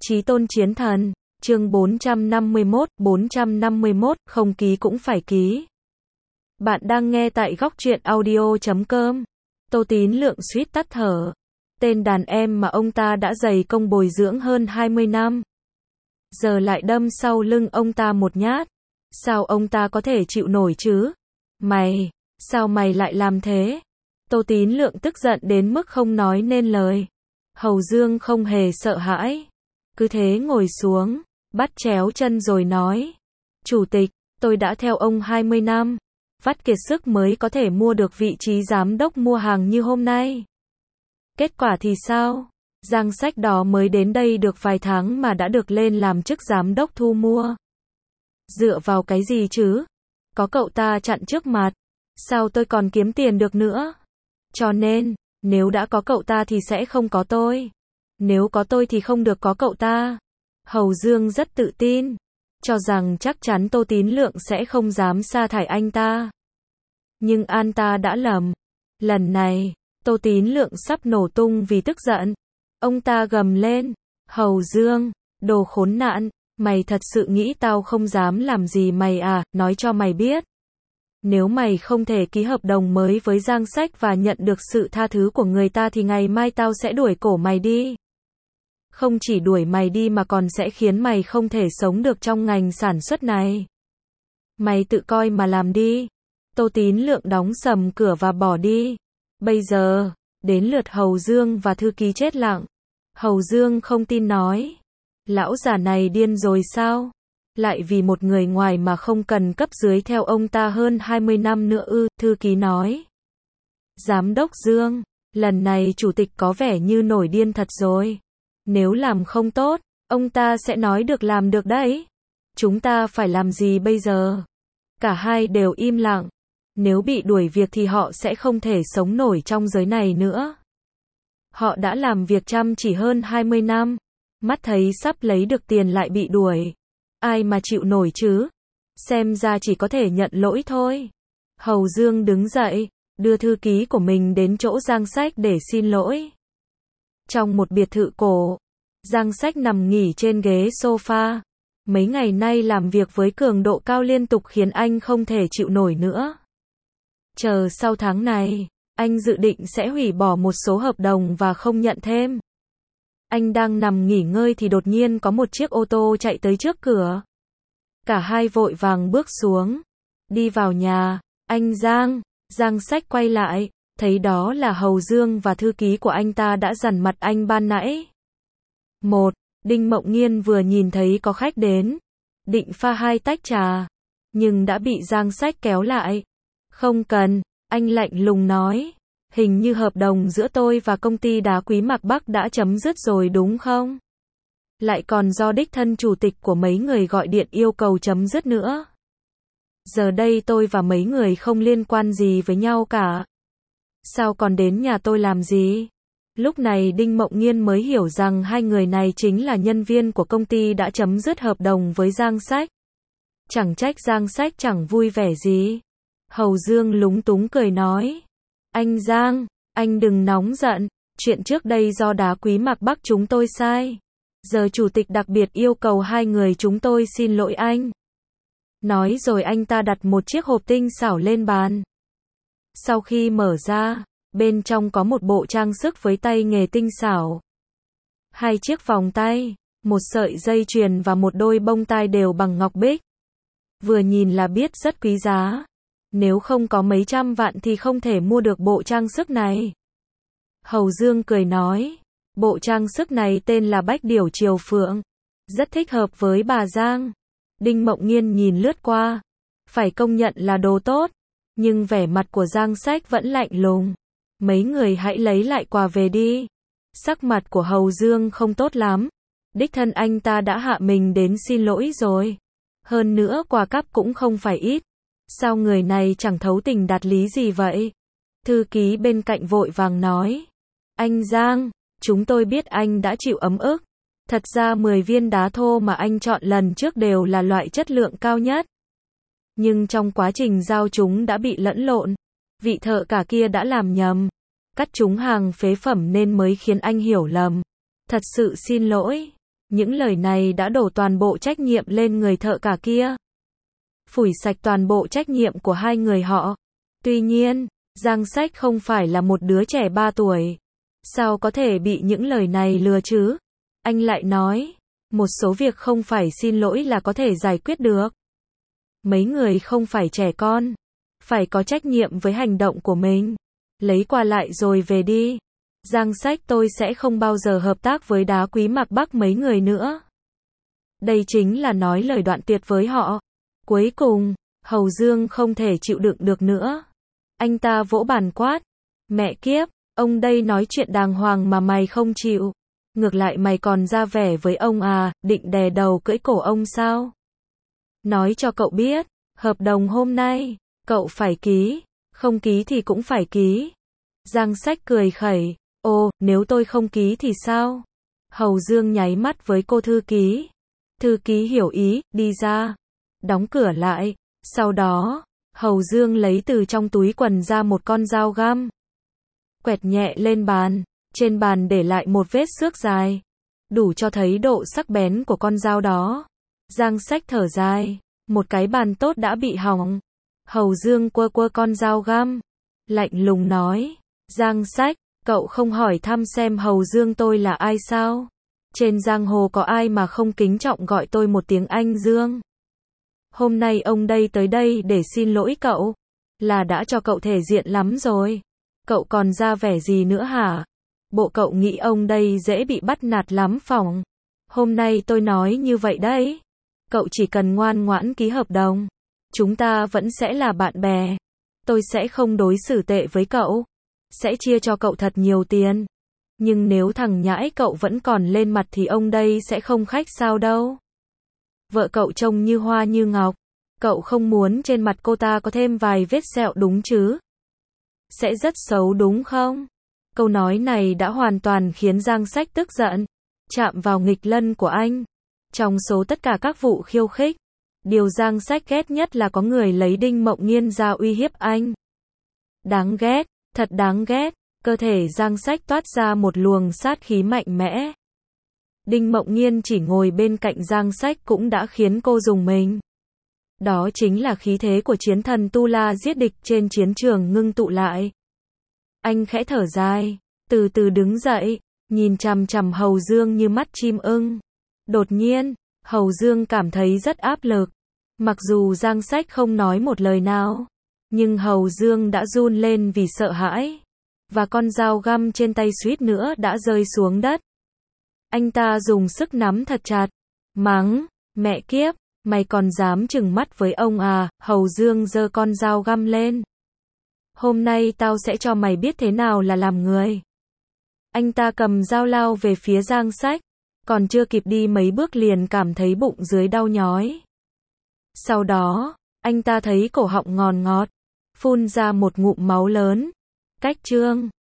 Chí tôn chiến thần, chương 451, không ký cũng phải ký. Bạn đang nghe tại góc truyện audio.com. Tô Tín Lượng suýt tắt thở. Tên đàn em mà ông ta đã dày công bồi dưỡng hơn 20 năm. Giờ lại đâm sau lưng ông ta một nhát. Sao ông ta có thể chịu nổi chứ? Sao mày lại làm thế? Tô Tín Lượng tức giận đến mức không nói nên lời. Hầu Dương không hề sợ hãi. Cứ thế ngồi xuống, bắt chéo chân rồi nói. Chủ tịch, tôi đã theo ông 20 năm. Vắt kiệt sức mới có thể mua được vị trí giám đốc mua hàng như hôm nay. Kết quả thì sao? Giang Sách đó mới đến đây được vài tháng mà đã được lên làm chức giám đốc thu mua. Dựa vào cái gì chứ? Có cậu ta chặn trước mặt. Sao tôi còn kiếm tiền được nữa? Cho nên, nếu đã có cậu ta thì sẽ không có tôi. Nếu có tôi thì không được có cậu ta. Hầu Dương rất tự tin, cho rằng chắc chắn Tô Tín Lượng sẽ không dám sa thải anh ta. Nhưng anh ta đã lầm. Lần này, Tô Tín Lượng sắp nổ tung vì tức giận. Ông ta gầm lên. Hầu Dương, đồ khốn nạn, mày thật sự nghĩ tao không dám làm gì mày à? Nói cho mày biết. Nếu mày không thể ký hợp đồng mới với Giang Sách và nhận được sự tha thứ của người ta thì ngày mai tao sẽ đuổi cổ mày đi. Không chỉ đuổi mày đi mà còn sẽ khiến mày không thể sống được trong ngành sản xuất này. Mày tự coi mà làm đi. Tô Tín Lượng đóng sầm cửa và bỏ đi. Bây giờ, đến lượt Hầu Dương và thư ký chết lặng. Hầu Dương không tin nói. Lão già này điên rồi sao? Lại vì một người ngoài mà không cần cấp dưới theo ông ta hơn 20 năm nữa ư? Thư ký nói. Giám đốc Dương, lần này chủ tịch có vẻ như nổi điên thật rồi. Nếu làm không tốt, ông ta sẽ nói được làm được đấy. Chúng ta phải làm gì bây giờ? Cả hai đều im lặng. Nếu bị đuổi việc thì họ sẽ không thể sống nổi trong giới này nữa. Họ đã làm việc chăm chỉ hơn 20 năm. Mắt thấy sắp lấy được tiền lại bị đuổi. Ai mà chịu nổi chứ? Xem ra chỉ có thể nhận lỗi thôi. Hầu Dương đứng dậy, đưa thư ký của mình đến chỗ Giang Sách để xin lỗi. Trong một biệt thự cổ, Giang Sách nằm nghỉ trên ghế sofa. Mấy ngày nay làm việc với cường độ cao liên tục khiến anh không thể chịu nổi nữa. Chờ sau tháng này, anh dự định sẽ hủy bỏ một số hợp đồng và không nhận thêm. Anh đang nằm nghỉ ngơi thì đột nhiên có một chiếc ô tô chạy tới trước cửa. Cả hai vội vàng bước xuống. Đi vào nhà, anh Giang Sách quay lại, thấy đó là Hầu Dương và thư ký của anh ta đã dằn mặt anh ban nãy. Đinh Mộng Nghiên vừa nhìn thấy có khách đến, định pha 2 tách trà, nhưng đã bị Giang Sách kéo lại. Không cần, anh lạnh lùng nói. Hình như hợp đồng giữa tôi và công ty đá quý Mạc Bắc đã chấm dứt rồi đúng không? Lại còn do đích thân chủ tịch của mấy người gọi điện yêu cầu chấm dứt nữa. Giờ đây tôi và mấy người không liên quan gì với nhau cả. Sao còn đến nhà tôi làm gì? Lúc này Đinh Mộng Nghiên mới hiểu rằng hai người này chính là nhân viên của công ty đã chấm dứt hợp đồng với Giang Sách. Chẳng trách Giang Sách chẳng vui vẻ gì. Hầu Dương lúng túng cười nói. Anh Giang, anh đừng nóng giận. Chuyện trước đây do đá quý Mạc Bắc chúng tôi sai. Giờ chủ tịch đặc biệt yêu cầu hai người chúng tôi xin lỗi anh. Nói rồi anh ta đặt một chiếc hộp tinh xảo lên bàn. Sau khi mở ra, bên trong có một bộ trang sức với tay nghề tinh xảo. 2 chiếc vòng tay, một sợi dây chuyền và một đôi bông tai đều bằng ngọc bích. Vừa nhìn là biết rất quý giá. Nếu không có mấy trăm vạn thì không thể mua được bộ trang sức này. Hầu Dương cười nói. Bộ trang sức này tên là Bách Điểu Triều Phượng. Rất thích hợp với bà Giang. Đinh Mộng Nghiên nhìn lướt qua. Phải công nhận là đồ tốt. Nhưng vẻ mặt của Giang Sách vẫn lạnh lùng. Mấy người hãy lấy lại quà về đi. Sắc mặt của Hầu Dương không tốt lắm. Đích thân anh ta đã hạ mình đến xin lỗi rồi. Hơn nữa quà cáp cũng không phải ít. Sao người này chẳng thấu tình đạt lý gì vậy? Thư ký bên cạnh vội vàng nói. Anh Giang, chúng tôi biết anh đã chịu ấm ức. Thật ra 10 viên đá thô mà anh chọn lần trước đều là loại chất lượng cao nhất. Nhưng trong quá trình giao chúng đã bị lẫn lộn. Vị thợ cả kia đã làm nhầm. Cắt chúng hàng phế phẩm nên mới khiến anh hiểu lầm. Thật sự xin lỗi. Những lời này đã đổ toàn bộ trách nhiệm lên người thợ cả kia. Phủi sạch toàn bộ trách nhiệm của hai người họ. Tuy nhiên, Giang Sách không phải là một đứa trẻ 3 tuổi. Sao có thể bị những lời này lừa chứ? Anh lại nói, một số việc không phải xin lỗi là có thể giải quyết được. Mấy người không phải trẻ con, phải có trách nhiệm với hành động của mình. Lấy quà lại rồi về đi. Giang Sách, tôi sẽ không bao giờ hợp tác với Đá Quý Mạc Bắc mấy người nữa. Đây chính là nói lời đoạn tuyệt với họ. Cuối cùng, Hầu Dương không thể chịu đựng được nữa. Anh ta vỗ bàn quát. Mẹ kiếp, ông đây nói chuyện đàng hoàng mà mày không chịu. Ngược lại mày còn ra vẻ với ông à, định đè đầu cưỡi cổ ông sao? Nói cho cậu biết, hợp đồng hôm nay, cậu phải ký, không ký thì cũng phải ký. Giang Sách cười khẩy. Ồ, nếu tôi không ký thì sao? Hầu Dương nháy mắt với cô thư ký. Thư ký hiểu ý, đi ra. Đóng cửa lại. Sau đó, Hầu Dương lấy từ trong túi quần ra một con dao găm. Quẹt nhẹ lên bàn. Trên bàn để lại một vết xước dài. Đủ cho thấy độ sắc bén của con dao đó. Giang Sách thở dài. Một cái bàn tốt đã bị hỏng. Hầu Dương quơ quơ con dao găm. Lạnh lùng nói. Giang Sách, cậu không hỏi thăm xem Hầu Dương tôi là ai sao? Trên giang hồ có ai mà không kính trọng gọi tôi một tiếng anh Dương? Hôm nay ông đây tới đây để xin lỗi cậu. Là đã cho cậu thể diện lắm rồi. Cậu còn ra vẻ gì nữa hả? Bộ cậu nghĩ ông đây dễ bị bắt nạt lắm phỏng. Hôm nay tôi nói như vậy đấy. Cậu chỉ cần ngoan ngoãn ký hợp đồng. Chúng ta vẫn sẽ là bạn bè. Tôi sẽ không đối xử tệ với cậu. Sẽ chia cho cậu thật nhiều tiền. Nhưng nếu thằng nhãi cậu vẫn còn lên mặt thì ông đây sẽ không khách sao đâu. Vợ cậu trông như hoa như ngọc. Cậu không muốn trên mặt cô ta có thêm vài vết sẹo đúng chứ? Sẽ rất xấu đúng không? Câu nói này đã hoàn toàn khiến Giang Sách tức giận. Chạm vào nghịch lân của anh. Trong số tất cả các vụ khiêu khích, điều Giang Sách ghét nhất là có người lấy Đinh Mộng Nghiên ra uy hiếp anh. Đáng ghét, thật đáng ghét. Cơ thể Giang Sách toát ra một luồng sát khí mạnh mẽ. Đinh Mộng Nghiên chỉ ngồi bên cạnh Giang Sách cũng đã khiến cô rùng mình. Đó chính là khí thế của chiến thần Tu La giết địch trên chiến trường ngưng tụ lại. Anh khẽ thở dài, từ từ đứng dậy, nhìn chằm chằm Hầu Dương như mắt chim ưng. Đột nhiên, Hầu Dương cảm thấy rất áp lực. Mặc dù Giang Sách không nói một lời nào, nhưng Hầu Dương đã run lên vì sợ hãi. Và con dao găm trên tay suýt nữa đã rơi xuống đất. Anh ta dùng sức nắm thật chặt. Mắng, mẹ kiếp, mày còn dám trừng mắt với ông à? Hầu Dương giơ con dao găm lên. Hôm nay tao sẽ cho mày biết thế nào là làm người. Anh ta cầm dao lao về phía Giang Sách. Còn chưa kịp đi mấy bước liền cảm thấy bụng dưới đau nhói. Sau đó, anh ta thấy cổ họng ngòn ngọt. Phun ra một ngụm máu lớn. Cách chương